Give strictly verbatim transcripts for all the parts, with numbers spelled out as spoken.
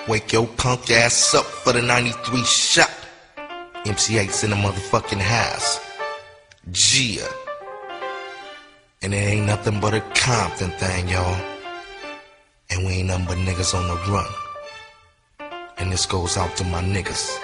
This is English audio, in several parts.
Wake your punk ass up for the ninety-three shot. M C eight's in the motherfucking house. Gia. And it ain't nothing but a Compton thing, y'all. And we ain't nothing but niggas on the run. And this goes out to my niggas.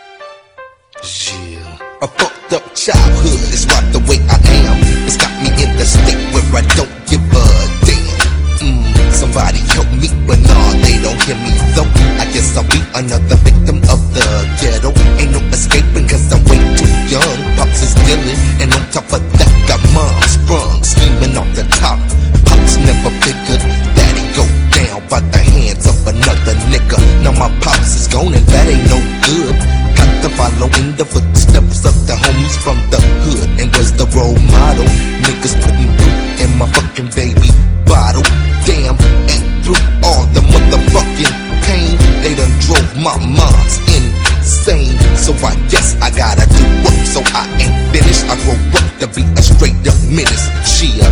Yeah. A fucked up childhood is right the way I am. It's got me in the state where I don't give a damn. Mm, somebody help me, but nah, they don't hear me though. I guess I'll be another victim of the ghetto. Ain't no escaping cause I'm way too young. Pops is dealing, and on top of that got mom sprung, scheming off the top. Pops never figured that he go down by the hands of another nigga. Now my pops is gone and that ain't no good. Got to follow in the footsteps of the homies from the hood. And was the role model. Niggas putting poop in my fucking baby bottle. Damn, and through all the motherfucking pain, they done drove my mom's insane. So I guess I gotta do work, so I ain't finished. I grow up to be a straight up menace. She a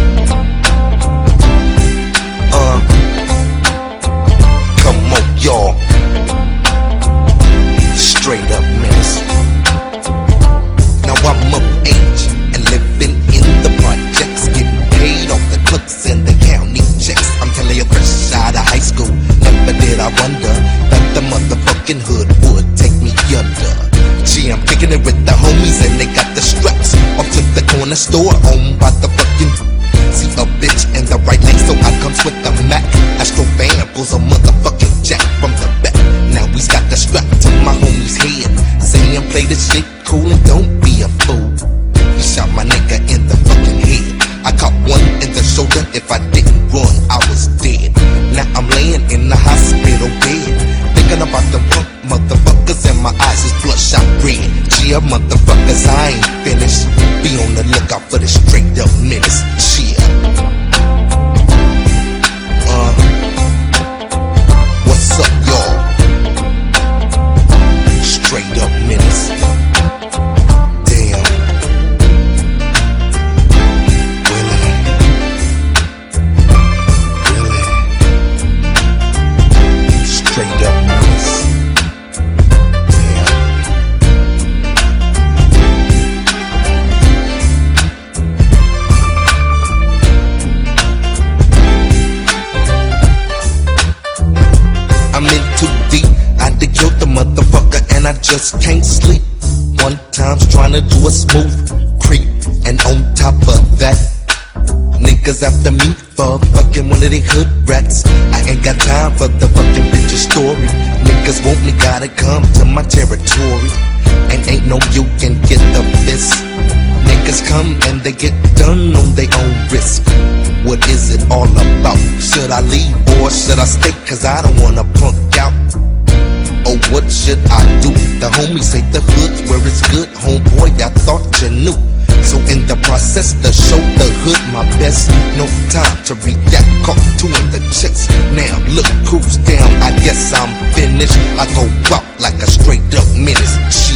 Uh Come on, y'all. Straight up menace. Now I'm of age and living in the projects, getting paid off the cooks and the county checks. I'm telling you, fresh out of high school, never did I wonder that the motherfucking hood would take me under. Gee, I'm kicking it with the homies and they got the straps. Off to the corner store, owned by the fucking. See a bitch in the right lane, so I comes with the Mac. Astro Van pulls a motherfucking jack from the back. Now we's got the strap to my homie's head, saying play this shit cool and don't be a fool. He shot my nigga in the fucking head. I caught one in the shoulder. If I didn't run, I was dead. Now I'm laying in the hospital bed, thinking about them punk motherfuckers, and my eyes is bloodshot red. Yeah, motherfuckers, I ain't finished. Be on the lookout for the straight up menace. Yeah. Uh, what's up, y'all? Straight up menace. Damn. Really? Really? Straight up menace. I'm in too deep, I done killed the motherfucker and I just can't sleep. One time's trying to do a smooth creep, and on top of that, niggas after me for fucking one of they hood rats. I ain't got time for the fucking bitch's story. Niggas want me, gotta come to my territory, and ain't no you can get the fist. Niggas come and they get done on their own risk. What is it all about? Should I leave or should I stay? Cause I don't wanna punk out. Oh, what should I do? The homies say the hood's where it's good. Homeboy, I thought you knew. So in the process to show the hood my best, no time to react, caught two in the chest. Now look who's down, I guess I'm finished. I go out like a straight up menace.